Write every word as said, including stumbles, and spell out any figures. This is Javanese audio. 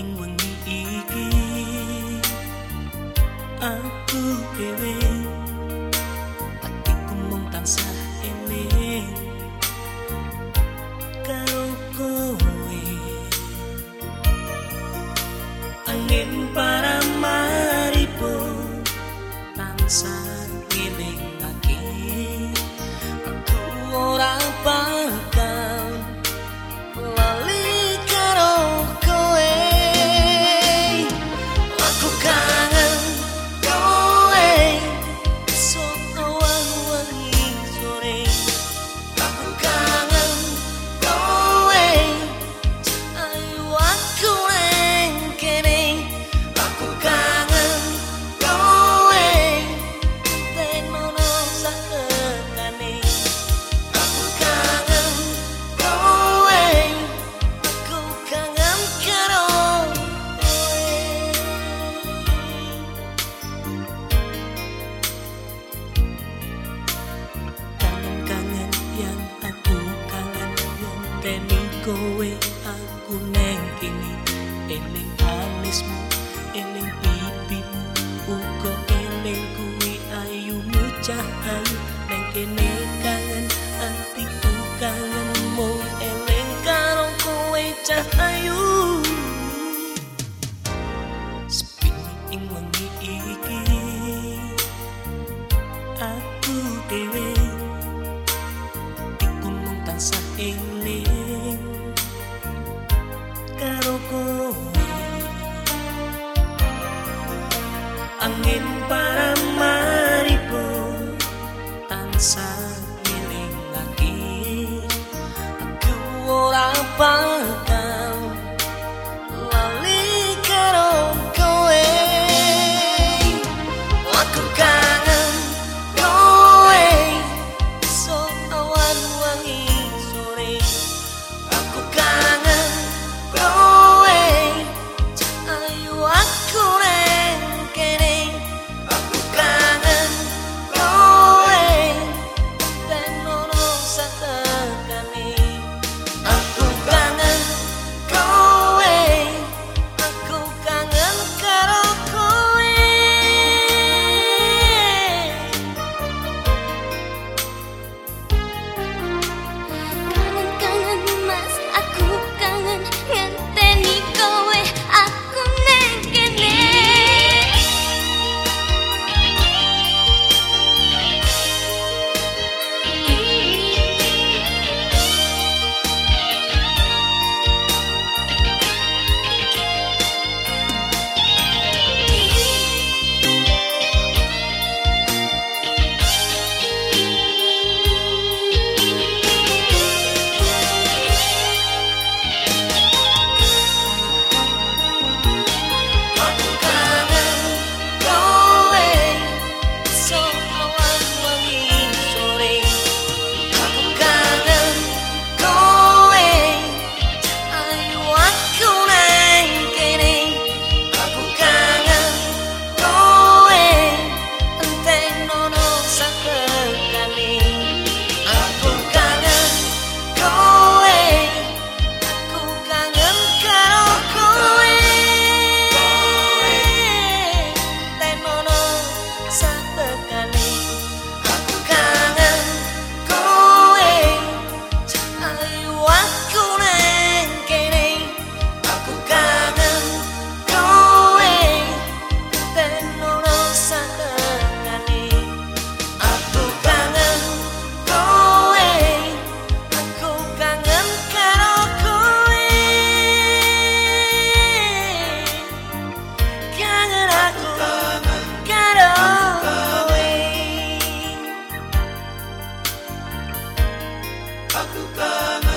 ing wengi iki aku dhewe atiku mung tansah eling karo kowe. Angin paramaribo tansah ngelingake aku ora bakal lali karo kowe. Aku kangen kowe sono wangi sore. Aku kangen kowe ayo aku neng kene. Aku kangen kowe tenono sakekane. Aku kangen kowe aku kangen karo kangen-kangen yang aku kangen ngenteni kowe aku neng kene. Eling alismu eling pipimu uga eling kuwi ayumu cahayu neng kene. Kangen atiku kangen mung eling karo kowe cahayu. Sepi ing wengi iki aku dhewe iku mung tansah eling karo kowe. Angin paramaribo tansah ngelingake aku ora bakal lali karo kowe. Aku kangen kowe sono wangi sore. Aku kangen kowe ayo aku neng kene. Aku kangen kowe tenono sakekane. Aku kangen kowe aku kangen karo kowe. Kangen-kangen mas, aku kangen ngenteni kowe aku neng kene. Aku kangen kowe sono wangi sore. Aku kangen kowe ayo aku neng kene. Aku kangen kowe tenono sakekane. Aku kangen kowe aku kangen karo kowe. Tenono sakekane. Aku kangen kowe ayo aku neng kene. Aku kangen kowe tenono sakekane. Aku kangen kowe aku kangen karo kowe. Kangen aku karo kowe. Aku kangen